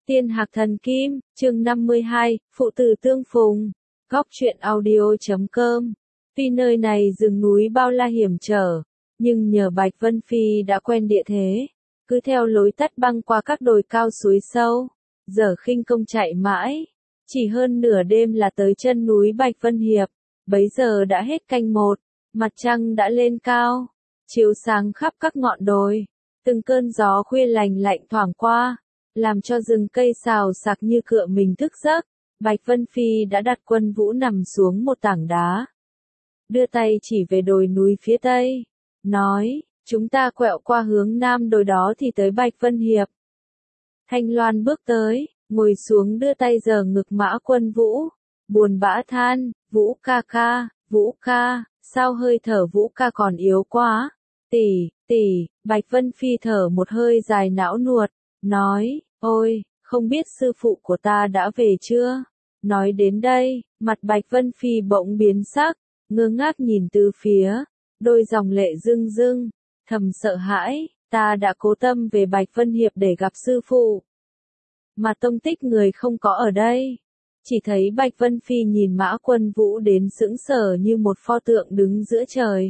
Tiên Hạc Thần Kim, chương 52, Phụ tử tương phùng. Góc truyện audio.com. Tuy nơi này rừng núi bao la hiểm trở, nhưng nhờ Bạch Vân Phi đã quen địa thế, cứ theo lối tắt băng qua các đồi cao suối sâu, giờ khinh công chạy mãi, chỉ hơn nửa đêm là tới chân núi Bạch Vân Hiệp. Bấy giờ đã hết canh một, mặt trăng đã lên cao, chiếu sáng khắp các ngọn đồi, từng cơn gió khuya lành lạnh thoảng qua, làm cho rừng cây xào xạc như cựa mình thức giấc. Bạch Vân Phi đã đặt Quân Vũ nằm xuống một tảng đá, đưa tay chỉ về đồi núi phía tây, nói, chúng ta quẹo qua hướng nam đồi đó thì tới Bạch Vân Hiệp. Thanh Loan bước tới, ngồi xuống đưa tay giở ngực Mã Quân Vũ, buồn bã than, Vũ ca, sao hơi thở Vũ ca còn yếu quá, tỷ, Bạch Vân Phi thở một hơi dài não nuột, nói, ôi, không biết sư phụ của ta đã về chưa? Nói đến đây, mặt Bạch Vân Phi bỗng biến sắc, ngơ ngác nhìn từ phía, đôi dòng lệ rưng rưng, thầm sợ hãi, ta đã cố tâm về Bạch Vân Hiệp để gặp sư phụ, mà tông tích người không có ở đây. Chỉ thấy Bạch Vân Phi nhìn Mã Quân Vũ đến sững sờ như một pho tượng đứng giữa trời.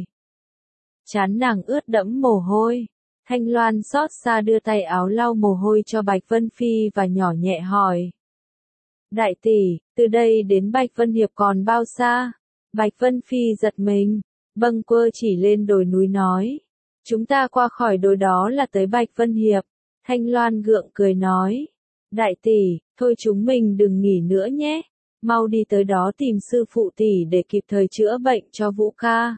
Trán nàng ướt đẫm mồ hôi. Thanh Loan xót xa đưa tay áo lau mồ hôi cho Bạch Vân Phi và nhỏ nhẹ hỏi. Đại tỷ, từ đây đến Bạch Vân Hiệp còn bao xa? Bạch Vân Phi giật mình, bâng quơ chỉ lên đồi núi nói. Chúng ta qua khỏi đồi đó là tới Bạch Vân Hiệp. Thanh Loan gượng cười nói. Đại tỷ, thôi chúng mình đừng nghỉ nữa nhé. Mau đi tới đó tìm sư phụ tỷ để kịp thời chữa bệnh cho Vũ ca.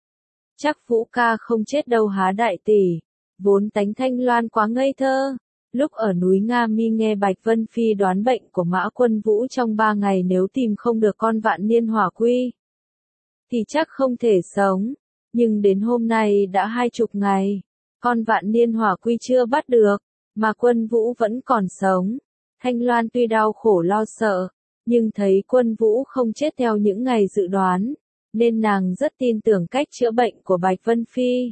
Chắc Vũ ca không chết đâu há đại tỷ. Vốn tánh Thanh Loan quá ngây thơ. Lúc ở núi Nga Mi nghe Bạch Vân Phi đoán bệnh của Mã Quân Vũ trong 3 ngày nếu tìm không được con vạn niên hỏa quy, thì chắc không thể sống. Nhưng đến hôm nay đã 20 ngày, con vạn niên hỏa quy chưa bắt được, mà Quân Vũ vẫn còn sống. Thanh Loan tuy đau khổ lo sợ, nhưng thấy Quân Vũ không chết theo những ngày dự đoán, nên nàng rất tin tưởng cách chữa bệnh của Bạch Vân Phi.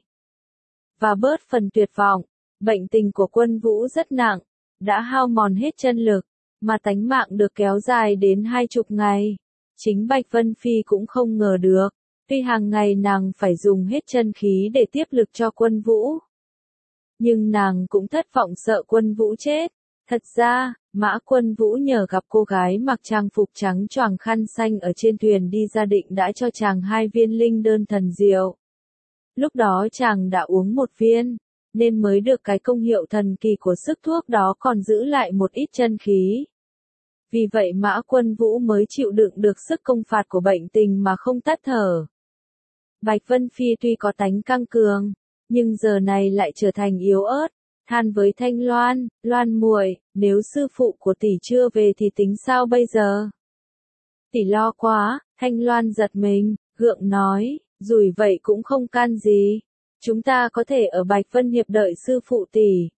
Và bớt phần tuyệt vọng, bệnh tình của Quân Vũ rất nặng, đã hao mòn hết chân lực, mà tánh mạng được kéo dài đến 20 ngày. Chính Bạch Vân Phi cũng không ngờ được, tuy hàng ngày nàng phải dùng hết chân khí để tiếp lực cho Quân Vũ, nhưng nàng cũng thất vọng sợ Quân Vũ chết. Thật ra, Mã Quân Vũ nhờ gặp cô gái mặc trang phục trắng choàng khăn xanh ở trên thuyền đi ra định đã cho chàng 2 viên linh đơn thần diệu. Lúc đó chàng đã uống 1 viên, nên mới được cái công hiệu thần kỳ của sức thuốc đó còn giữ lại một ít chân khí. Vì vậy Mã Quân Vũ mới chịu đựng được sức công phạt của bệnh tình mà không tắt thở. Bạch Vân Phi tuy có tánh căng cường, nhưng giờ này lại trở thành yếu ớt, than với Thanh Loan, Loan muội, nếu sư phụ của tỷ chưa về thì tính sao bây giờ? Tỷ lo quá, Thanh Loan giật mình, gượng nói, rủi vậy cũng không can gì. Chúng ta có thể ở Bạch Vân Hiệp đợi sư phụ tỷ.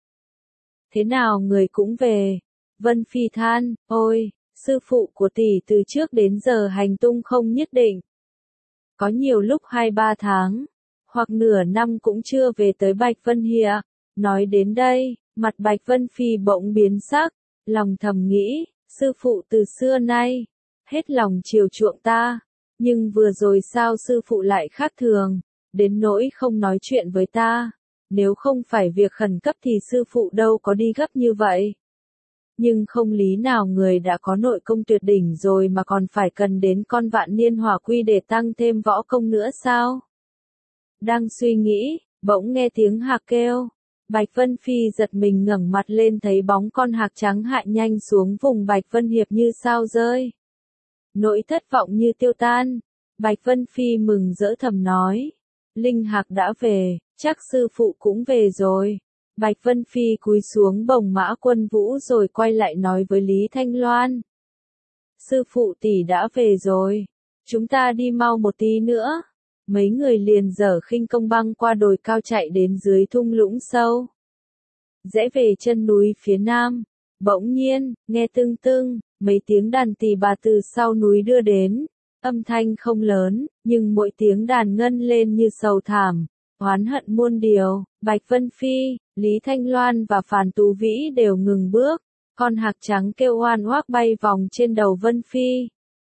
Thế nào người cũng về. Vân Phi than, ôi, sư phụ của tỷ từ trước đến giờ hành tung không nhất định. Có nhiều lúc 2-3 tháng, hoặc nửa năm cũng chưa về tới Bạch Vân Hiệp. Nói đến đây, mặt Bạch Vân Phi bỗng biến sắc, lòng thầm nghĩ, sư phụ từ xưa nay, hết lòng chiều chuộng ta, nhưng vừa rồi sao sư phụ lại khác thường, đến nỗi không nói chuyện với ta, nếu không phải việc khẩn cấp thì sư phụ đâu có đi gấp như vậy. Nhưng không lý nào người đã có nội công tuyệt đỉnh rồi mà còn phải cần đến con vạn niên hỏa quy để tăng thêm võ công nữa sao? Đang suy nghĩ, bỗng nghe tiếng hạc kêu. Bạch Vân Phi giật mình ngẩng mặt lên thấy bóng con hạc trắng hạ nhanh xuống vùng Bạch Vân Hiệp như sao rơi. Nỗi thất vọng như tiêu tan. Bạch Vân Phi mừng rỡ thầm nói. Linh hạc đã về, chắc sư phụ cũng về rồi. Bạch Vân Phi cúi xuống bồng Mã Quân Vũ rồi quay lại nói với Lý Thanh Loan. Sư phụ tỷ đã về rồi. Chúng ta đi mau một tí nữa. Mấy người liền dở khinh công băng qua đồi cao chạy đến dưới thung lũng sâu, rẽ về chân núi phía nam. Bỗng nhiên, nghe tưng tưng, mấy tiếng đàn tỳ bà từ sau núi đưa đến. Âm thanh không lớn, nhưng mỗi tiếng đàn ngân lên như sầu thảm, oán hận muôn điều. Bạch Vân Phi, Lý Thanh Loan và Phàn Tú Vĩ đều ngừng bước. Con hạc trắng kêu oan oác bay vòng trên đầu Vân Phi.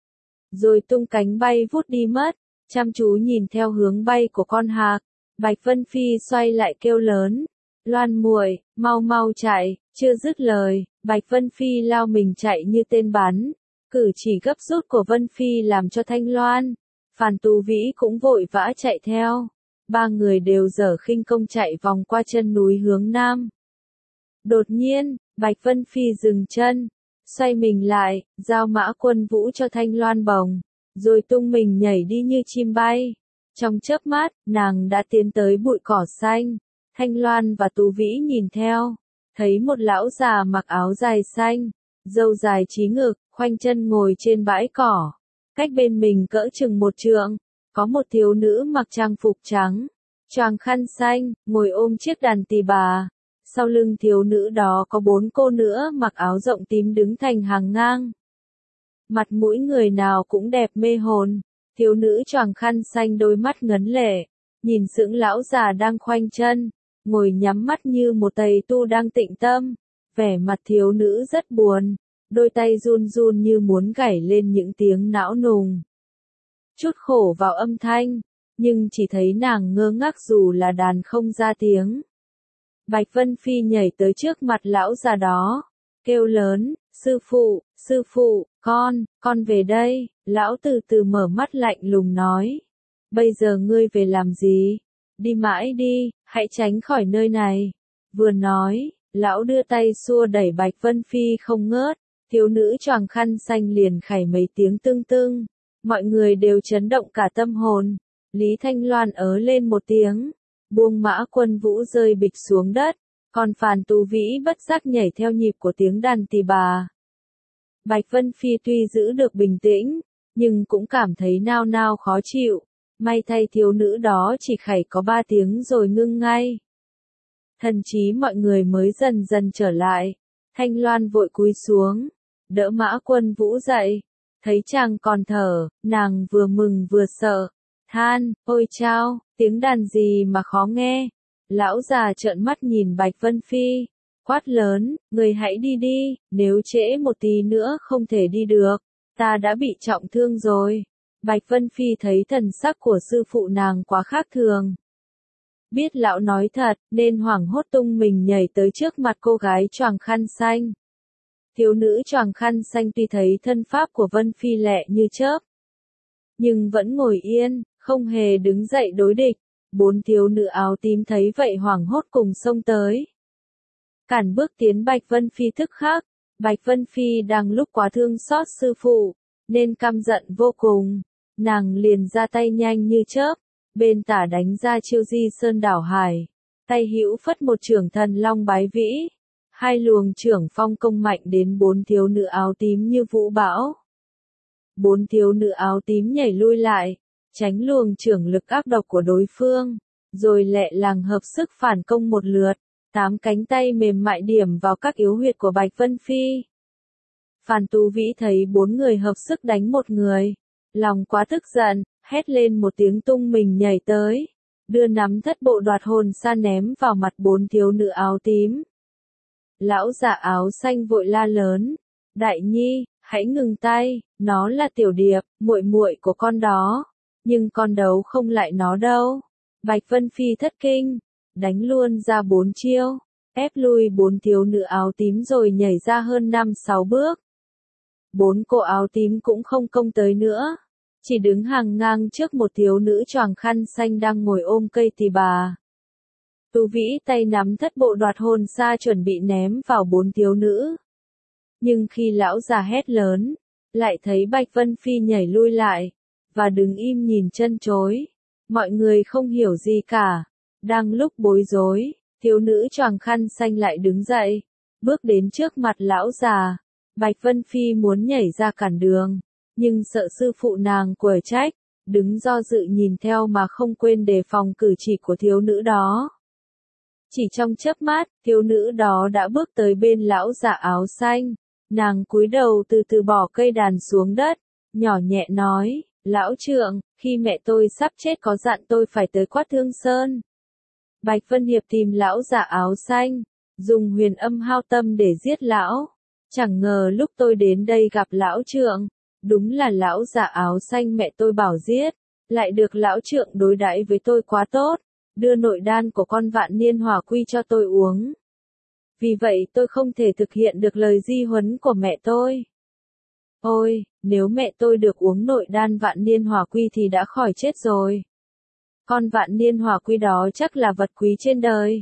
Rồi tung cánh bay vút đi mất, chăm chú nhìn theo hướng bay của con hạc. Bạch Vân Phi xoay lại kêu lớn, Loan muội, mau mau chạy, chưa dứt lời, Bạch Vân Phi lao mình chạy như tên bắn. Cử chỉ gấp rút của Vân Phi làm cho Thanh Loan, Phàn Tú Vĩ cũng vội vã chạy theo. Ba người đều dở khinh công chạy vòng qua chân núi hướng nam. Đột nhiên, Bạch Vân Phi dừng chân, xoay mình lại, giao Mã Quân Vũ cho Thanh Loan bồng, rồi tung mình nhảy đi như chim bay. Trong chớp mắt, nàng đã tiến tới bụi cỏ xanh. Thanh Loan và Tú Vĩ nhìn theo, thấy một lão già mặc áo dài xanh, râu dài chí ngực, khoanh chân ngồi trên bãi cỏ. Cách bên mình cỡ chừng một trượng, có một thiếu nữ mặc trang phục trắng, choàng khăn xanh, ngồi ôm chiếc đàn tỳ bà. Sau lưng thiếu nữ đó có 4 cô nữa mặc áo rộng tím đứng thành hàng ngang. Mặt mũi người nào cũng đẹp mê hồn. Thiếu nữ choàng khăn xanh đôi mắt ngấn lệ, nhìn sững lão già đang khoanh chân, ngồi nhắm mắt như một tầy tu đang tịnh tâm. Vẻ mặt thiếu nữ rất buồn, đôi tay run run như muốn gảy lên những tiếng não nùng. Chút khổ vào âm thanh, nhưng chỉ thấy nàng ngơ ngác dù là đàn không ra tiếng. Bạch Vân Phi nhảy tới trước mặt lão già đó, kêu lớn, sư phụ, con về đây. Lão từ từ mở mắt lạnh lùng nói, bây giờ ngươi về làm gì? Đi mãi đi, hãy tránh khỏi nơi này. Vừa nói, lão đưa tay xua đẩy Bạch Vân Phi không ngớt, thiếu nữ choàng khăn xanh liền khảy mấy tiếng tưng tưng. Mọi người đều chấn động cả tâm hồn. Lý Thanh Loan ớ lên một tiếng, buông Mã Quân Vũ rơi bịch xuống đất, còn Phàn Tú Vĩ bất giác nhảy theo nhịp của tiếng đàn tỳ bà. Bạch Vân Phi tuy giữ được bình tĩnh, nhưng cũng cảm thấy nao nao khó chịu. May thay thiếu nữ đó chỉ khảy có 3 tiếng rồi ngưng ngay. Thần trí mọi người mới dần dần trở lại. Thanh Loan vội cúi xuống, đỡ Mã Quân Vũ dậy. Thấy chàng còn thở, nàng vừa mừng vừa sợ. Than, ôi chao, tiếng đàn gì mà khó nghe. Lão già trợn mắt nhìn Bạch Vân Phi, quát lớn, người hãy đi đi, nếu trễ một tí nữa không thể đi được, ta đã bị trọng thương rồi. Bạch Vân Phi thấy thần sắc của sư phụ nàng quá khác thường. Biết lão nói thật, nên hoảng hốt tung mình nhảy tới trước mặt cô gái choàng khăn xanh. Thiếu nữ choàng khăn xanh tuy thấy thân pháp của Vân Phi lẹ như chớp, nhưng vẫn ngồi yên, không hề đứng dậy đối địch. 4 thiếu nữ áo tím thấy vậy hoảng hốt cùng xông tới, cản bước tiến Bạch Vân Phi tức khắc. Bạch Vân Phi đang lúc quá thương xót sư phụ, nên căm giận vô cùng. Nàng liền ra tay nhanh như chớp, bên tả đánh ra chiêu di sơn đảo hải. Tay hữu phất một chưởng thần long bái vĩ. 2 luồng chưởng phong công mạnh đến 4 thiếu nữ áo tím như vũ bão. 4 thiếu nữ áo tím nhảy lui lại, tránh luồng chưởng lực ác độc của đối phương, rồi lẹ làng hợp sức phản công một lượt. 8 cánh tay mềm mại điểm vào các yếu huyệt của Bạch Vân Phi. Phàn Tú Vĩ thấy 4 người hợp sức đánh một người, lòng quá tức giận, hét lên một tiếng tung mình nhảy tới, đưa nắm thất bộ đoạt hồn sa ném vào mặt 4 thiếu nữ áo tím. Lão già áo xanh vội la lớn, đại nhi, hãy ngừng tay, nó là Tiểu Điệp, muội muội của con đó, nhưng con đấu không lại nó đâu. Bạch Vân Phi thất kinh, đánh luôn ra 4 chiêu, ép lui 4 thiếu nữ áo tím rồi nhảy ra hơn 5-6 bước. 4 cô áo tím cũng không công tới nữa, chỉ đứng hàng ngang trước một thiếu nữ choàng khăn xanh đang ngồi ôm cây tỳ bà. Tú Vĩ tay nắm thất bộ đoạt hồn sa chuẩn bị ném vào 4 thiếu nữ. Nhưng khi lão già hét lớn, lại thấy Bạch Vân Phi nhảy lui lại, và đứng im nhìn chân chối. Mọi người không hiểu gì cả. Đang lúc bối rối, thiếu nữ choàng khăn xanh lại đứng dậy, bước đến trước mặt lão già. Bạch Vân Phi muốn nhảy ra cản đường, nhưng sợ sư phụ nàng quở trách, đứng do dự nhìn theo mà không quên đề phòng cử chỉ của thiếu nữ đó. Chỉ trong chớp mắt, thiếu nữ đó đã bước tới bên lão già áo xanh. Nàng cúi đầu từ từ bỏ cây đàn xuống đất, nhỏ nhẹ nói, lão trượng, khi mẹ tôi sắp chết có dặn tôi phải tới Quát Thương Sơn. Bạch Vân Hiệp tìm lão già áo xanh, dùng huyền âm hao tâm để giết lão. Chẳng ngờ lúc tôi đến đây gặp lão trượng, đúng là lão già áo xanh mẹ tôi bảo giết, lại được lão trượng đối đãi với tôi quá tốt, đưa nội đan của con vạn niên hỏa quy cho tôi uống. Vì vậy tôi không thể thực hiện được lời di huấn của mẹ tôi. Ôi, nếu mẹ tôi được uống nội đan vạn niên hỏa quy thì đã khỏi chết rồi. Con vạn niên hỏa quy đó chắc là vật quý trên đời.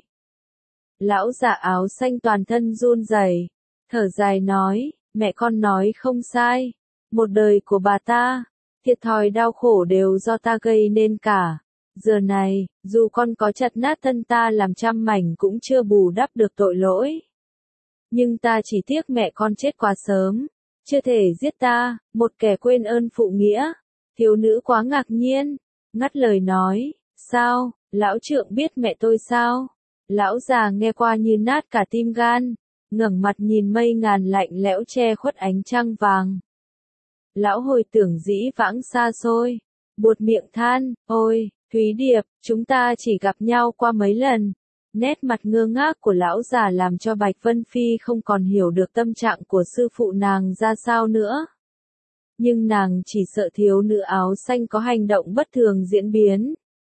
Lão già áo xanh toàn thân run rẩy, thở dài nói, mẹ con nói không sai. Một đời của bà ta, thiệt thòi đau khổ đều do ta gây nên cả. Giờ này, dù con có chặt nát thân ta làm trăm mảnh cũng chưa bù đắp được tội lỗi. Nhưng ta chỉ tiếc mẹ con chết quá sớm, chưa thể giết ta, một kẻ quên ơn phụ nghĩa. Thiếu nữ quá ngạc nhiên, ngắt lời nói, sao, lão trượng biết mẹ tôi sao? Lão già nghe qua như nát cả tim gan, ngẩng mặt nhìn mây ngàn lạnh lẽo che khuất ánh trăng vàng. Lão hồi tưởng dĩ vãng xa xôi, buột miệng than, ôi, Thúy Điệp, chúng ta chỉ gặp nhau qua mấy lần. Nét mặt ngơ ngác của lão già làm cho Bạch Vân Phi không còn hiểu được tâm trạng của sư phụ nàng ra sao nữa. Nhưng nàng chỉ sợ thiếu nữ áo xanh có hành động bất thường diễn biến.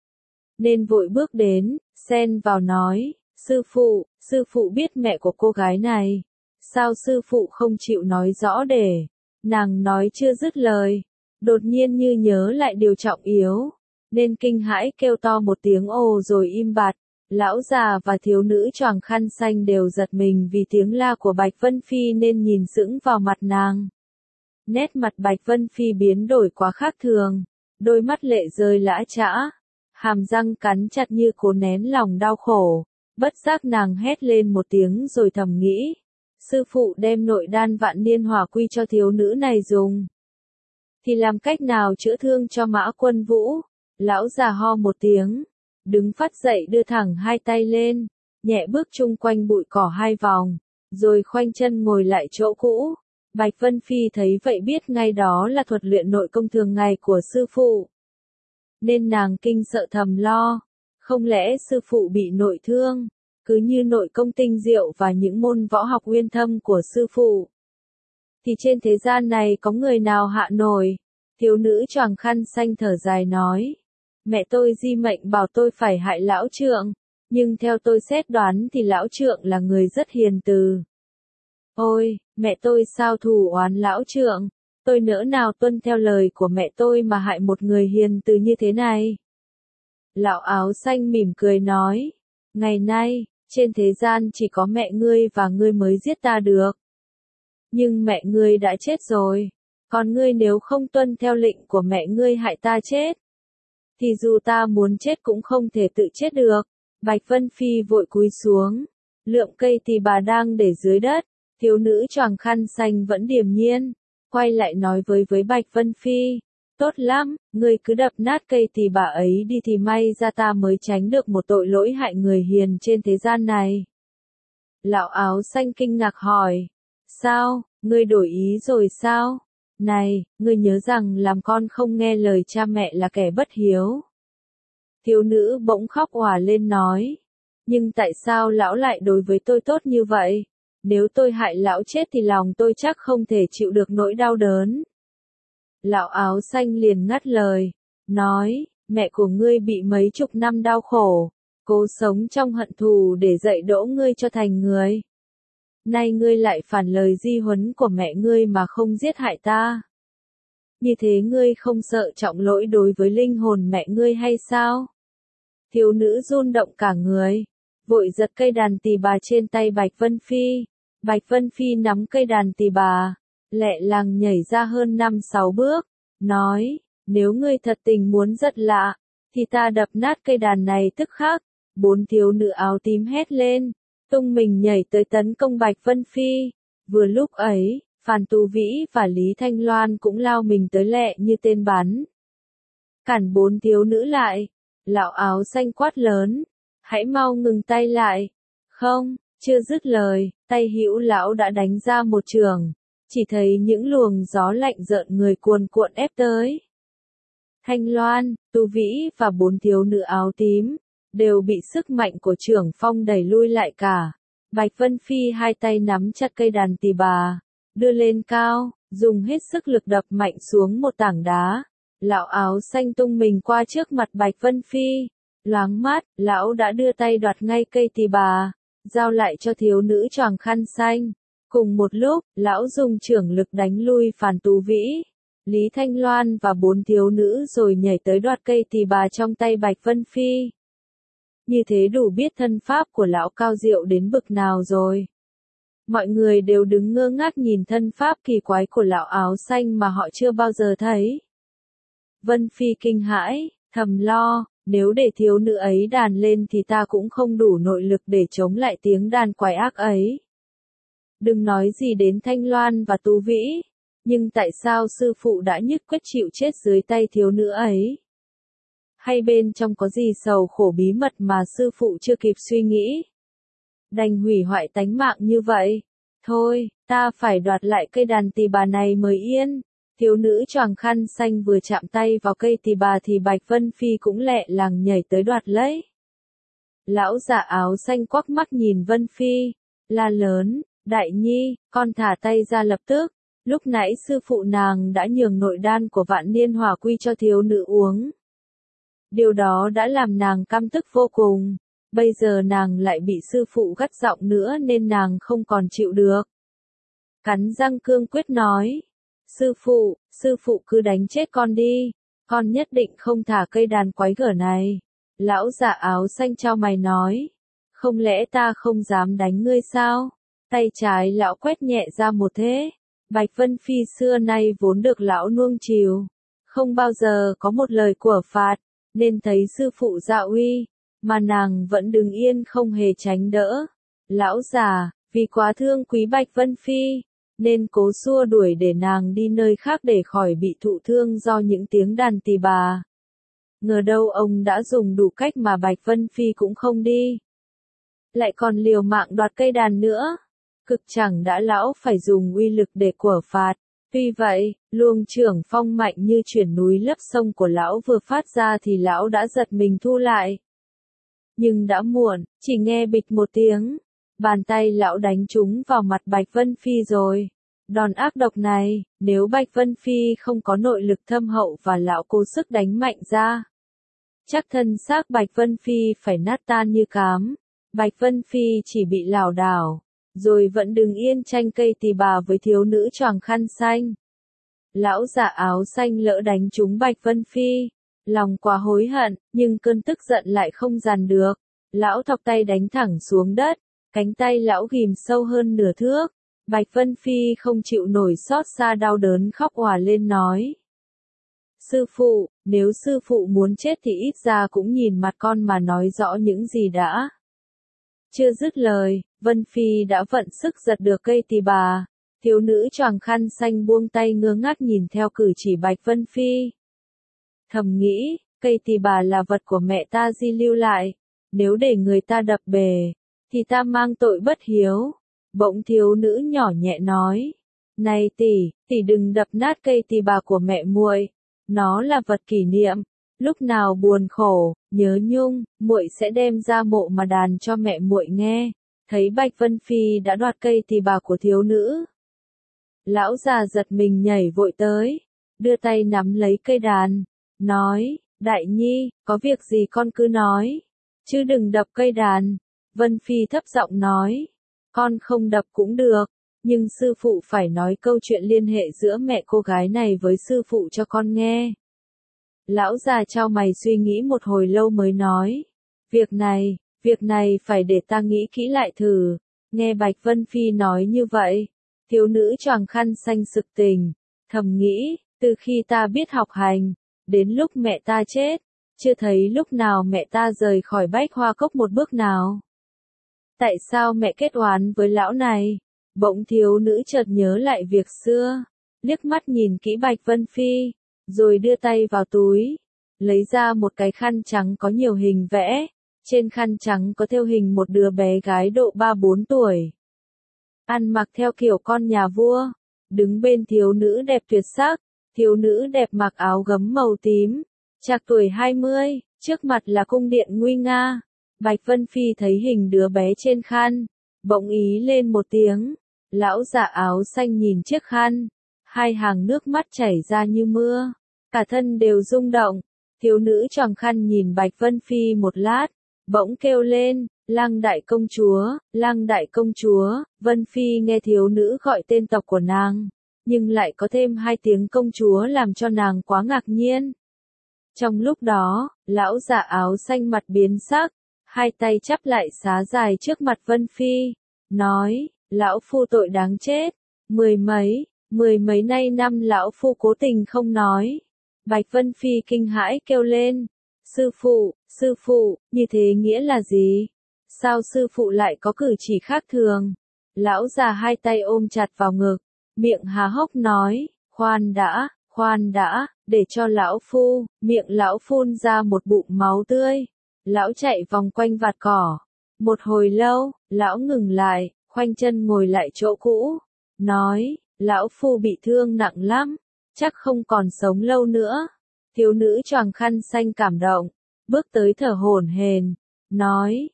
Nên vội bước đến, xen vào nói, sư phụ biết mẹ của cô gái này. Sao sư phụ không chịu nói rõ để. Nàng nói chưa dứt lời, đột nhiên như nhớ lại điều trọng yếu, nên kinh hãi kêu to một tiếng ồ rồi im bặt. Lão già và thiếu nữ choàng khăn xanh đều giật mình vì tiếng la của Bạch Vân Phi nên nhìn sững vào mặt nàng. Nét mặt Bạch Vân Phi biến đổi quá khác thường, đôi mắt lệ rơi lã chã, hàm răng cắn chặt như cố nén lòng đau khổ, bất giác nàng hét lên một tiếng rồi thầm nghĩ. Sư phụ đem nội đan vạn niên hỏa quy cho thiếu nữ này dùng. Thì làm cách nào chữa thương cho Mã Quân Vũ? Lão già ho một tiếng, đứng phát dậy đưa thẳng hai tay lên, nhẹ bước chung quanh bụi cỏ hai vòng, rồi khoanh chân ngồi lại chỗ cũ. Bạch Vân Phi thấy vậy biết ngay đó là thuật luyện nội công thường ngày của sư phụ. Nên nàng kinh sợ thầm lo, không lẽ sư phụ bị nội thương? Cứ như nội công tinh diệu và những môn võ học uyên thâm của sư phụ, thì trên thế gian này có người nào hạ nổi? Thiếu nữ choàng khăn xanh thở dài nói, mẹ tôi di mệnh bảo tôi phải hại lão trượng, nhưng theo tôi xét đoán thì lão trượng là người rất hiền từ. Ôi, mẹ tôi sao thù oán lão trượng, tôi nỡ nào tuân theo lời của mẹ tôi mà hại một người hiền từ như thế này. Lão áo xanh mỉm cười nói, ngày nay, trên thế gian chỉ có mẹ ngươi và ngươi mới giết ta được. Nhưng mẹ ngươi đã chết rồi, còn ngươi nếu không tuân theo lệnh của mẹ ngươi hại ta chết, thì dù ta muốn chết cũng không thể tự chết được. Bạch Vân Phi vội cúi xuống, lượm cây tỳ bà đang để dưới đất, thiếu nữ choàng khăn xanh vẫn điềm nhiên, quay lại nói với Bạch Vân Phi, tốt lắm, ngươi cứ đập nát cây tỳ bà ấy đi thì may ra ta mới tránh được một tội lỗi hại người hiền trên thế gian này. Lão áo xanh kinh ngạc hỏi, sao, ngươi đổi ý rồi sao? Này, ngươi nhớ rằng làm con không nghe lời cha mẹ là kẻ bất hiếu. Thiếu nữ bỗng khóc òa lên nói, nhưng tại sao lão lại đối với tôi tốt như vậy? Nếu tôi hại lão chết thì lòng tôi chắc không thể chịu được nỗi đau đớn. Lão áo xanh liền ngắt lời, nói, mẹ của ngươi bị mấy chục năm đau khổ, cố sống trong hận thù để dạy dỗ ngươi cho thành người. Nay ngươi lại phản lời di huấn của mẹ ngươi mà không giết hại ta. Như thế ngươi không sợ trọng lỗi đối với linh hồn mẹ ngươi hay sao? Thiếu nữ run động cả người, vội giật cây đàn tỳ bà trên tay Bạch Vân Phi. Bạch Vân Phi nắm cây đàn tỳ bà, lẹ làng nhảy ra hơn 5-6 bước, nói, nếu ngươi thật tình muốn rất lạ, thì ta đập nát cây đàn này tức khắc. 4 thiếu nữ áo tím hét lên, tung mình nhảy tới tấn công Bạch Vân Phi. Vừa lúc ấy, Phan Tu Vĩ và Lý Thanh Loan cũng lao mình tới lẹ như tên bắn. Cản 4 thiếu nữ lại, lão áo xanh quát lớn, hãy mau ngừng tay lại. Không, chưa dứt lời, tay hữu lão đã đánh ra một trường, chỉ thấy những luồng gió lạnh rợn người cuồn cuộn ép tới. Thanh Loan, Tu Vĩ và 4 thiếu nữ áo tím đều bị sức mạnh của trưởng phong đẩy lui lại cả. Bạch Vân Phi hai tay nắm chặt cây đàn tỳ bà, đưa lên cao, dùng hết sức lực đập mạnh xuống một tảng đá. Lão áo xanh tung mình qua trước mặt Bạch Vân Phi, loáng mắt, lão đã đưa tay đoạt ngay cây tỳ bà, giao lại cho thiếu nữ choàng khăn xanh. Cùng một lúc, lão dùng trưởng lực đánh lui Phàn Tú Vĩ, Lý Thanh Loan và 4 thiếu nữ rồi nhảy tới đoạt cây tỳ bà trong tay Bạch Vân Phi. Như thế đủ biết thân pháp của lão cao diệu đến bực nào rồi. Mọi người đều đứng ngơ ngác nhìn thân pháp kỳ quái của lão áo xanh mà họ chưa bao giờ thấy. Vân Phi kinh hãi, thầm lo, nếu để thiếu nữ ấy đàn lên thì ta cũng không đủ nội lực để chống lại tiếng đàn quái ác ấy. Đừng nói gì đến Thanh Loan và Tú Vĩ, nhưng tại sao sư phụ đã nhất quyết chịu chết dưới tay thiếu nữ ấy? Hay bên trong có gì sầu khổ bí mật mà sư phụ chưa kịp suy nghĩ? Đành hủy hoại tánh mạng như vậy. Thôi, ta phải đoạt lại cây đàn tỳ bà này mới yên. Thiếu nữ choàng khăn xanh vừa chạm tay vào cây tỳ bà thì Bạch Vân Phi cũng lẹ làng nhảy tới đoạt lấy. Lão già áo xanh quắc mắt nhìn Vân Phi, la lớn, Đại Nhi, con thả tay ra lập tức. Lúc nãy sư phụ nàng đã nhường nội đan của Vạn Niên Hỏa Quy cho thiếu nữ uống. Điều đó đã làm nàng căm tức vô cùng. Bây giờ nàng lại bị sư phụ gắt giọng nữa nên nàng không còn chịu được. Cắn răng cương quyết nói. Sư phụ cứ đánh chết con đi. Con nhất định không thả cây đàn quái gở này. Lão già áo xanh chau mày nói. Không lẽ ta không dám đánh ngươi sao? Tay trái lão quét nhẹ ra một thế. Bạch Vân Phi xưa nay vốn được lão nuông chiều. Không bao giờ có một lời của phạt. Nên thấy sư phụ dạ uy, mà nàng vẫn đứng yên không hề tránh đỡ. Lão già, vì quá thương quý Bạch Vân Phi, nên cố xua đuổi để nàng đi nơi khác để khỏi bị thụ thương do những tiếng đàn tỳ bà. Ngờ đâu ông đã dùng đủ cách mà Bạch Vân Phi cũng không đi. Lại còn liều mạng đoạt cây đàn nữa. Cực chẳng đã lão phải dùng uy lực để quở phạt. Tuy vậy, luồng trưởng phong mạnh như chuyển núi lấp sông của lão vừa phát ra thì lão đã giật mình thu lại. Nhưng đã muộn, chỉ nghe bịch một tiếng. Bàn tay lão đánh trúng vào mặt Bạch Vân Phi rồi. Đòn ác độc này, nếu Bạch Vân Phi không có nội lực thâm hậu và lão cố sức đánh mạnh ra, chắc thân xác Bạch Vân Phi phải nát tan như cám. Bạch Vân Phi chỉ bị lảo đảo, rồi vẫn đứng yên tranh cây tỳ bà với thiếu nữ choàng khăn xanh. Lão già áo xanh lỡ đánh trúng Bạch Vân Phi, lòng quá hối hận, nhưng cơn tức giận lại không dằn được. Lão thọc tay đánh thẳng xuống đất, cánh tay lão ghim sâu hơn nửa thước. Bạch Vân Phi không chịu nổi xót xa đau đớn khóc òa lên nói. Sư phụ, nếu sư phụ muốn chết thì ít ra cũng nhìn mặt con mà nói rõ những gì đã. Chưa dứt lời, Vân Phi đã vận sức giật được cây tỳ bà. Thiếu nữ choàng khăn xanh buông tay ngơ ngác nhìn theo cử chỉ Bạch Vân Phi. Thầm nghĩ, cây tỳ bà là vật của mẹ ta di lưu lại. Nếu để người ta đập bể, thì ta mang tội bất hiếu. Bỗng thiếu nữ nhỏ nhẹ nói. Này tỷ đừng đập nát cây tỳ bà của mẹ muội. Nó là vật kỷ niệm. Lúc nào buồn khổ, nhớ nhung, muội sẽ đem ra mộ mà đàn cho mẹ muội nghe. Thấy Bạch Vân Phi đã đoạt cây tỳ bà của thiếu nữ. Lão già giật mình nhảy vội tới, đưa tay nắm lấy cây đàn, nói, Đại Nhi, có việc gì con cứ nói, chứ đừng đập cây đàn. Vân Phi thấp giọng nói, con không đập cũng được, nhưng sư phụ phải nói câu chuyện liên hệ giữa mẹ cô gái này với sư phụ cho con nghe. Lão già chau mày suy nghĩ một hồi lâu mới nói, việc này phải để ta nghĩ kỹ lại thử. Nghe Bạch Vân Phi nói như vậy, thiếu nữ choàng khăn xanh sực tỉnh, thầm nghĩ, từ khi ta biết học hành, đến lúc mẹ ta chết, chưa thấy lúc nào mẹ ta rời khỏi Bách Hoa Cốc một bước nào. Tại sao mẹ kết oán với lão này? Bỗng thiếu nữ chợt nhớ lại việc xưa, liếc mắt nhìn kỹ Bạch Vân Phi, rồi đưa tay vào túi, lấy ra một cái khăn trắng có nhiều hình vẽ, trên khăn trắng có thêu hình một đứa bé gái độ 3-4 tuổi. Ăn mặc theo kiểu con nhà vua, đứng bên thiếu nữ đẹp tuyệt sắc, thiếu nữ đẹp mặc áo gấm màu tím, trạc tuổi 20, trước mặt là cung điện nguy nga. Bạch Vân Phi thấy hình đứa bé trên khăn, Bỗng ý lên một tiếng. Lão già áo xanh nhìn chiếc khăn. Hai hàng nước mắt chảy ra như mưa. Cả thân đều rung động. Thiếu nữ choàng khăn nhìn Bạch Vân Phi một lát. Bỗng kêu lên, Lăng đại công chúa, Lăng đại công chúa. Vân Phi nghe thiếu nữ gọi tên tộc của nàng. Nhưng lại có thêm hai tiếng công chúa làm cho nàng quá ngạc nhiên. Trong lúc đó, lão già áo xanh mặt biến sắc. Hai tay chắp lại xá dài trước mặt Vân Phi. Nói, lão phu tội đáng chết. Mười mấy nay năm lão phu cố tình không nói. Bạch Vân Phi kinh hãi kêu lên. Sư phụ, như thế nghĩa là gì? Sao sư phụ lại có cử chỉ khác thường? Lão già hai tay ôm chặt vào ngực, miệng há hốc nói, khoan đã, để cho lão phu, miệng lão phun ra một bụng máu tươi. Lão chạy vòng quanh vạt cỏ. Một hồi lâu, lão ngừng lại, khoanh chân ngồi lại chỗ cũ. Nói, lão phu bị thương nặng lắm, chắc không còn sống lâu nữa. Thiếu nữ choàng khăn xanh cảm động, bước tới thở hổn hển, nói,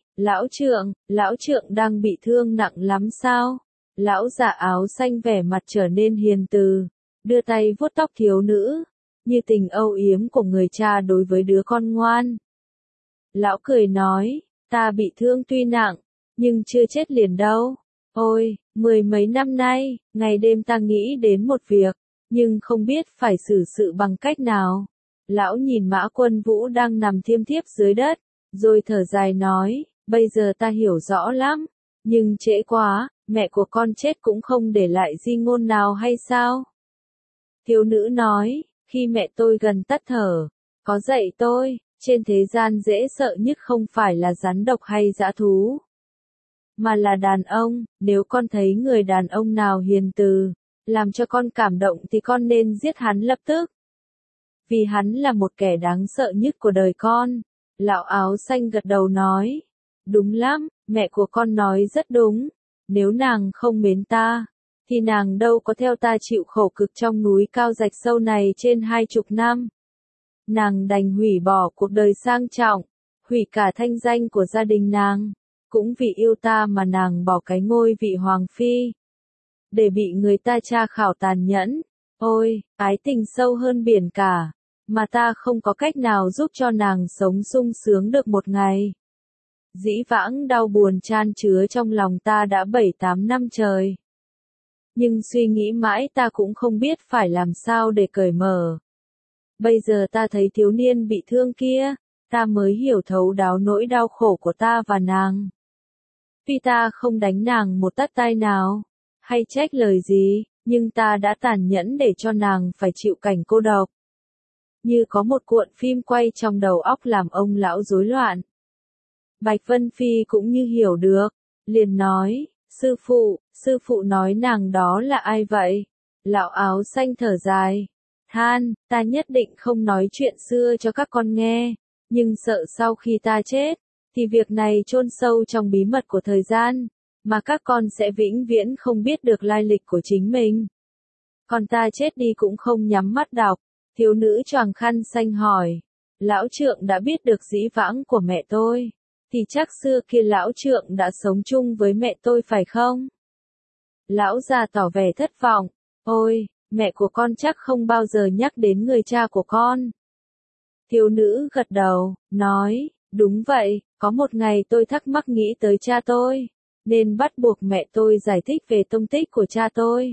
lão trượng đang bị thương nặng lắm sao? Lão già áo xanh vẻ mặt trở nên hiền từ, đưa tay vuốt tóc thiếu nữ, như tình âu yếm của người cha đối với đứa con ngoan. Lão cười nói, ta bị thương tuy nặng, nhưng chưa chết liền đâu. Ôi, mười mấy năm nay, ngày đêm ta nghĩ đến một việc, nhưng không biết phải xử sự bằng cách nào. Lão nhìn Mã Quân Vũ đang nằm thiêm thiếp dưới đất, rồi thở dài nói, bây giờ ta hiểu rõ lắm, nhưng trễ quá, mẹ của con chết cũng không để lại di ngôn nào hay sao? Thiếu nữ nói, khi mẹ tôi gần tắt thở, có dạy tôi, trên thế gian dễ sợ nhất không phải là rắn độc hay dã thú, mà là đàn ông. Nếu con thấy người đàn ông nào hiền từ, làm cho con cảm động thì con nên giết hắn lập tức. Vì hắn là một kẻ đáng sợ nhất của đời con. Lão áo xanh gật đầu nói, đúng lắm, mẹ của con nói rất đúng. Nếu nàng không mến ta, thì nàng đâu có theo ta chịu khổ cực trong núi cao rạch sâu này trên 20 năm. Nàng đành hủy bỏ cuộc đời sang trọng, hủy cả thanh danh của gia đình nàng. Cũng vì yêu ta mà nàng bỏ cái ngôi vị hoàng phi, để bị người ta tra khảo tàn nhẫn. Ôi, ái tình sâu hơn biển cả, mà ta không có cách nào giúp cho nàng sống sung sướng được một ngày. Dĩ vãng đau buồn chan chứa trong lòng ta đã 7-8 năm trời. Nhưng suy nghĩ mãi ta cũng không biết phải làm sao để cởi mở. Bây giờ ta thấy thiếu niên bị thương kia, ta mới hiểu thấu đáo nỗi đau khổ của ta và nàng. Tuy ta không đánh nàng một tát tai nào, hay trách lời gì, nhưng ta đã tàn nhẫn để cho nàng phải chịu cảnh cô độc. Như có một cuộn phim quay trong đầu óc làm ông lão rối loạn. Bạch Vân Phi cũng như hiểu được, liền nói, sư phụ nói nàng đó là ai vậy? Lão áo xanh thở dài, than, ta nhất định không nói chuyện xưa cho các con nghe, nhưng sợ sau khi ta chết, thì việc này chôn sâu trong bí mật của thời gian, mà các con sẽ vĩnh viễn không biết được lai lịch của chính mình. Còn ta chết đi cũng không nhắm mắt đọc. Thiếu nữ choàng khăn xanh hỏi, lão trượng đã biết được dĩ vãng của mẹ tôi, thì chắc xưa kia lão trượng đã sống chung với mẹ tôi phải không? Lão già tỏ vẻ thất vọng, ôi, mẹ của con chắc không bao giờ nhắc đến người cha của con. Thiếu nữ gật đầu, nói, đúng vậy, có một ngày tôi thắc mắc nghĩ tới cha tôi, nên bắt buộc mẹ tôi giải thích về tông tích của cha tôi.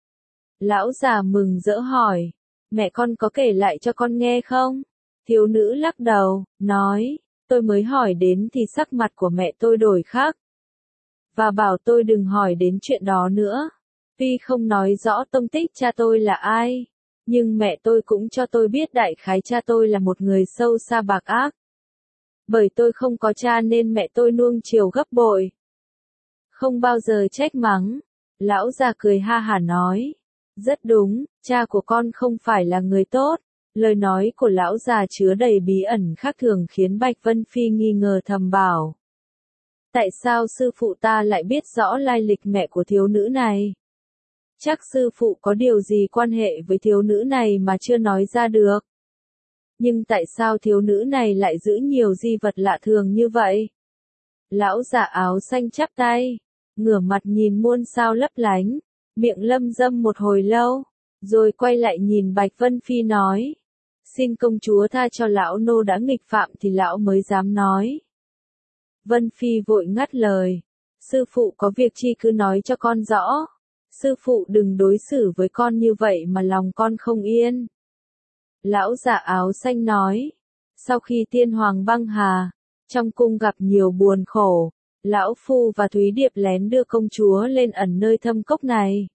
Lão già mừng rỡ hỏi, mẹ con có kể lại cho con nghe không? Thiếu nữ lắc đầu, nói, tôi mới hỏi đến thì sắc mặt của mẹ tôi đổi khác, và bảo tôi đừng hỏi đến chuyện đó nữa. Tuy không nói rõ tông tích cha tôi là ai, nhưng mẹ tôi cũng cho tôi biết đại khái cha tôi là một người sâu xa bạc ác. Bởi tôi không có cha nên mẹ tôi nuông chiều gấp bội, không bao giờ trách mắng. Lão già cười ha hả nói, rất đúng, cha của con không phải là người tốt. Lời nói của lão già chứa đầy bí ẩn khác thường khiến Bạch Vân Phi nghi ngờ thầm bảo. Tại sao sư phụ ta lại biết rõ lai lịch mẹ của thiếu nữ này? Chắc sư phụ có điều gì quan hệ với thiếu nữ này mà chưa nói ra được. Nhưng tại sao thiếu nữ này lại giữ nhiều di vật lạ thường như vậy? Lão già áo xanh chắp tay, ngửa mặt nhìn muôn sao lấp lánh, miệng lâm dâm một hồi lâu, rồi quay lại nhìn Bạch Vân Phi nói. Xin công chúa tha cho lão nô đã nghịch phạm thì lão mới dám nói. Vân Phi vội ngắt lời. Sư phụ có việc chi cứ nói cho con rõ. Sư phụ đừng đối xử với con như vậy mà lòng con không yên. Lão giả áo xanh nói. Sau khi tiên hoàng băng hà, trong cung gặp nhiều buồn khổ, lão phu và Thúy Điệp lén đưa công chúa lên ẩn nơi thâm cốc này.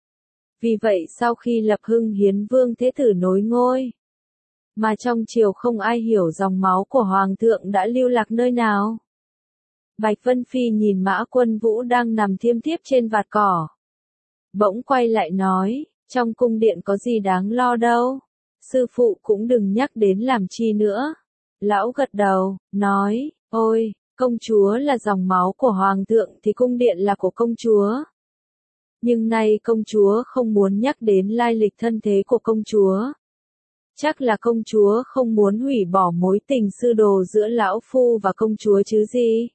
Vì vậy sau khi lập Hưng Hiến Vương Thế Tử nối ngôi, mà trong triều không ai hiểu dòng máu của Hoàng thượng đã lưu lạc nơi nào. Bạch Vân Phi nhìn Mã Quân Vũ đang nằm thiêm thiếp trên vạt cỏ. Bỗng quay lại nói, trong cung điện có gì đáng lo đâu. Sư phụ cũng đừng nhắc đến làm chi nữa. Lão gật đầu, nói, ôi, công chúa là dòng máu của Hoàng thượng thì cung điện là của công chúa. Nhưng nay công chúa không muốn nhắc đến lai lịch thân thế của công chúa. Chắc là công chúa không muốn hủy bỏ mối tình sư đồ giữa lão phu và công chúa chứ gì.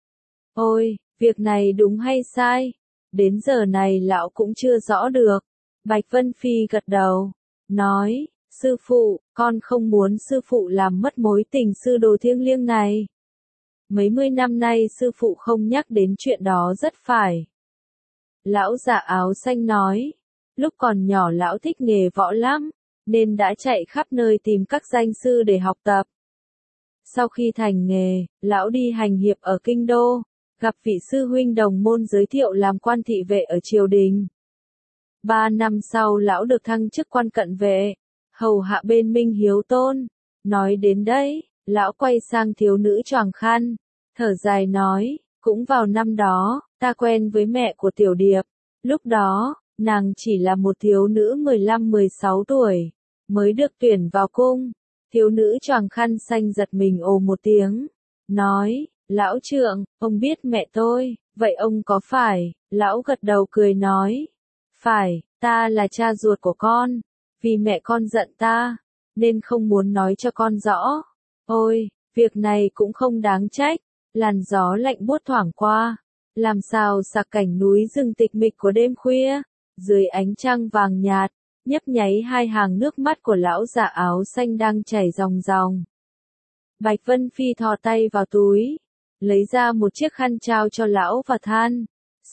Ôi, việc này đúng hay sai? Đến giờ này lão cũng chưa rõ được. Bạch Vân Phi gật đầu, nói, sư phụ, con không muốn sư phụ làm mất mối tình sư đồ thiêng liêng này. Mấy mươi năm nay sư phụ không nhắc đến chuyện đó rất phải. Lão giả áo xanh nói, lúc còn nhỏ lão thích nghề võ lắm, nên đã chạy khắp nơi tìm các danh sư để học tập. Sau khi thành nghề, lão đi hành hiệp ở kinh đô, gặp vị sư huynh đồng môn giới thiệu làm quan thị vệ ở triều đình. 3 năm sau lão được thăng chức quan cận vệ, hầu hạ bên Minh Hiếu Tôn. Nói đến đây, lão quay sang thiếu nữ choàng khăn, thở dài nói, cũng vào năm đó, ta quen với mẹ của Tiểu Điệp. Lúc đó, nàng chỉ là một thiếu nữ 15-16 tuổi, mới được tuyển vào cung. Thiếu nữ choàng khăn xanh giật mình ồ một tiếng, nói, lão trượng, ông biết mẹ tôi, vậy ông có phải? Lão gật đầu cười nói, phải, ta là cha ruột của con, vì mẹ con giận ta, nên không muốn nói cho con rõ. Ôi, việc này cũng không đáng trách, làn gió lạnh buốt thoảng qua, làm sao sạc cảnh núi rừng tịch mịch của đêm khuya, dưới ánh trăng vàng nhạt, nhấp nháy hai hàng nước mắt của lão giả áo xanh đang chảy ròng ròng. Bạch Vân Phi thò tay vào túi, lấy ra một chiếc khăn trao cho lão và than,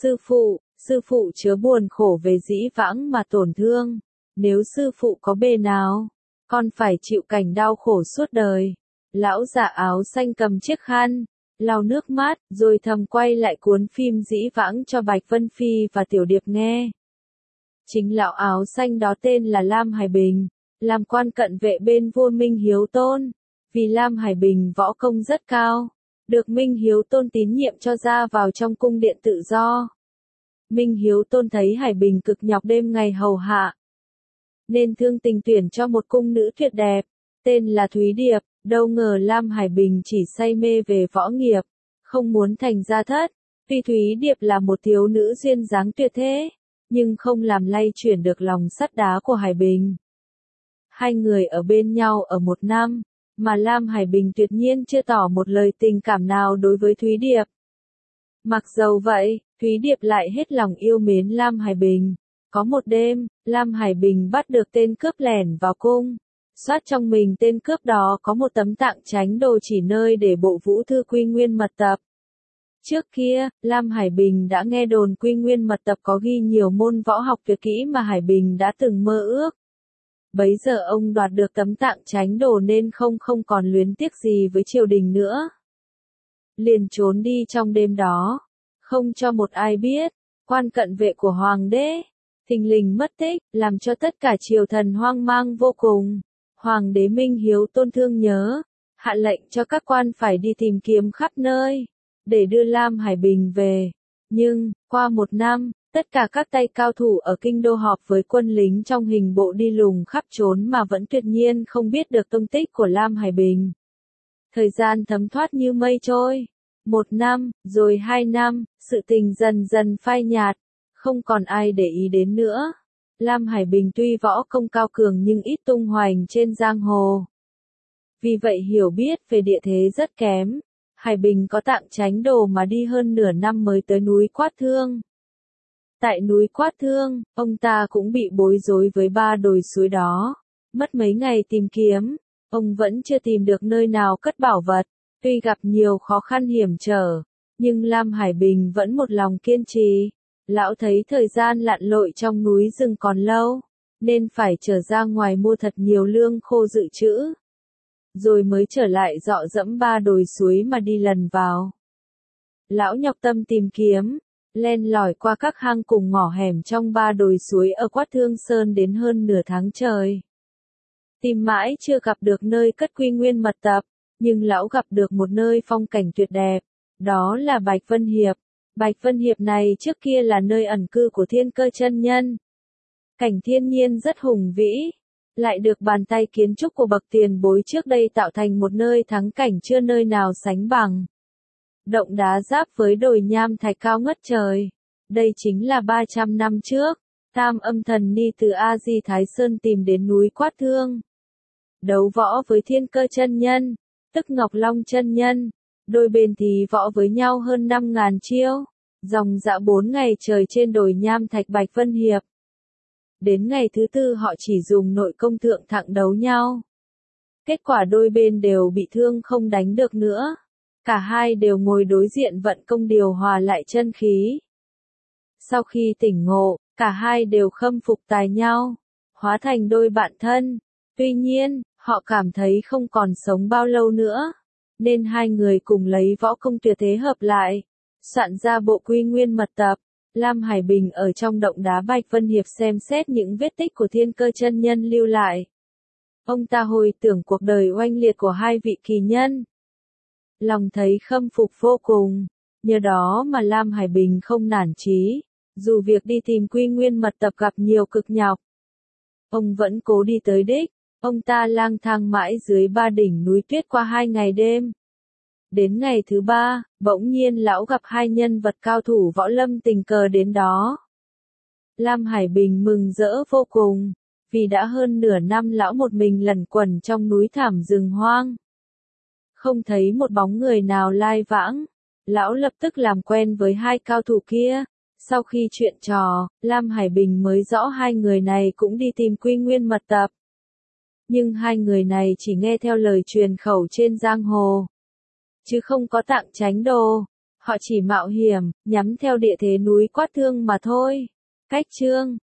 sư phụ chớ buồn khổ về dĩ vãng mà tổn thương, nếu sư phụ có bề nào, con phải chịu cảnh đau khổ suốt đời. Lão giả áo xanh cầm chiếc khăn, lau nước mắt, rồi thầm quay lại cuốn phim dĩ vãng cho Bạch Vân Phi và Tiểu Điệp nghe. Chính lão áo xanh đó tên là Lam Hải Bình, làm quan cận vệ bên vua Minh Hiếu Tôn. Vì Lam Hải Bình võ công rất cao, được Minh Hiếu Tôn tín nhiệm cho ra vào trong cung điện tự do. Minh Hiếu Tôn thấy Hải Bình cực nhọc đêm ngày hầu hạ, nên thương tình tuyển cho một cung nữ tuyệt đẹp, tên là Thúy Điệp. Đâu ngờ Lam Hải Bình chỉ say mê về võ nghiệp, không muốn thành gia thất. Tuy Thúy Điệp là một thiếu nữ duyên dáng tuyệt thế, nhưng không làm lay chuyển được lòng sắt đá của Hải Bình. Hai người ở bên nhau ở 1 năm, mà Lam Hải Bình tuyệt nhiên chưa tỏ một lời tình cảm nào đối với Thúy Điệp. Mặc dầu vậy, Thúy Điệp lại hết lòng yêu mến Lam Hải Bình. Có một đêm, Lam Hải Bình bắt được tên cướp lẻn vào cung. Soát trong mình tên cướp đó có một tấm tạng tránh đồ chỉ nơi để bộ vũ thư Quy Nguyên mật tập. Trước kia, Lam Hải Bình đã nghe đồn Quy Nguyên mật tập có ghi nhiều môn võ học tuyệt kỹ mà Hải Bình đã từng mơ ước. Bấy giờ ông đoạt được tấm tạng tránh đồ nên không còn luyến tiếc gì với triều đình nữa. Liền trốn đi trong đêm đó, không cho một ai biết, quan cận vệ của hoàng đế, thình lình mất tích, làm cho tất cả triều thần hoang mang vô cùng. Hoàng đế Minh Hiếu Tôn thương nhớ, hạ lệnh cho các quan phải đi tìm kiếm khắp nơi, để đưa Lam Hải Bình về. Nhưng, qua 1 năm, tất cả các tay cao thủ ở kinh đô họp với quân lính trong hình bộ đi lùng khắp trốn mà vẫn tuyệt nhiên không biết được tung tích của Lam Hải Bình. Thời gian thấm thoát như mây trôi. 1 năm, rồi 2 năm, sự tình dần dần phai nhạt, không còn ai để ý đến nữa. Lam Hải Bình tuy võ công cao cường nhưng ít tung hoành trên giang hồ. Vì vậy hiểu biết về địa thế rất kém. Hải Bình có tạng tránh đồ mà đi hơn nửa năm mới tới núi Quát Thương. Tại núi Quát Thương, ông ta cũng bị bối rối với 3 đồi suối đó. Mất mấy ngày tìm kiếm, ông vẫn chưa tìm được nơi nào cất bảo vật. Tuy gặp nhiều khó khăn hiểm trở, nhưng Lam Hải Bình vẫn một lòng kiên trì. Lão thấy thời gian lặn lội trong núi rừng còn lâu, nên phải trở ra ngoài mua thật nhiều lương khô dự trữ. Rồi mới trở lại dọ dẫm 3 đồi suối mà đi lần vào. Lão nhọc tâm tìm kiếm, len lỏi qua các hang cùng ngõ hẻm trong 3 đồi suối ở Quát Thương Sơn đến hơn nửa tháng trời. Tìm mãi chưa gặp được nơi cất quy nguyên mật tập, nhưng lão gặp được một nơi phong cảnh tuyệt đẹp, đó là Bạch Vân Hiệp. Bạch Vân Hiệp này trước kia là nơi ẩn cư của Thiên Cơ chân nhân. Cảnh thiên nhiên rất hùng vĩ, lại được bàn tay kiến trúc của bậc tiền bối trước đây tạo thành một nơi thắng cảnh chưa nơi nào sánh bằng. Động đá giáp với đồi nham thạch cao ngất trời. Đây chính là 300 năm trước, Tam Âm Thần Ni từ A Di Thái Sơn tìm đến núi Quát Thương. Đấu võ với Thiên Cơ chân nhân, tức Ngọc Long chân nhân, đôi bên thì võ với nhau hơn 5.000 chiêu, dòng dã 4 ngày trời trên đồi nham thạch Bạch Vân Hiệp. Đến ngày thứ 4 họ chỉ dùng nội công thượng thặng đấu nhau. Kết quả đôi bên đều bị thương không đánh được nữa. Cả hai đều ngồi đối diện vận công điều hòa lại chân khí. Sau khi tỉnh ngộ, cả hai đều khâm phục tài nhau, hóa thành đôi bạn thân. Tuy nhiên, họ cảm thấy không còn sống bao lâu nữa, nên hai người cùng lấy võ công tuyệt thế hợp lại, soạn ra bộ quy nguyên mật tập. Lam Hải Bình ở trong động đá Bạch Vân Hiệp xem xét những vết tích của Thiên Cơ chân nhân lưu lại. Ông ta hồi tưởng cuộc đời oanh liệt của hai vị kỳ nhân. Lòng thấy khâm phục vô cùng, nhờ đó mà Lam Hải Bình không nản chí, dù việc đi tìm quy nguyên mật tập gặp nhiều cực nhọc. Ông vẫn cố đi tới đích, ông ta lang thang mãi dưới 3 đỉnh núi tuyết qua 2 ngày đêm. Đến ngày thứ 3, bỗng nhiên lão gặp 2 nhân vật cao thủ võ lâm tình cờ đến đó. Lam Hải Bình mừng rỡ vô cùng, vì đã hơn nửa năm lão một mình lẩn quẩn trong núi thảm rừng hoang. Không thấy một bóng người nào lai vãng, lão lập tức làm quen với 2 cao thủ kia. Sau khi chuyện trò, Lam Hải Bình mới rõ 2 người này cũng đi tìm quy nguyên mật tập. Nhưng 2 người này chỉ nghe theo lời truyền khẩu trên giang hồ, chứ không có tạng tránh đồ. Họ chỉ mạo hiểm, nhắm theo địa thế núi Quát Thương mà thôi. Cách chương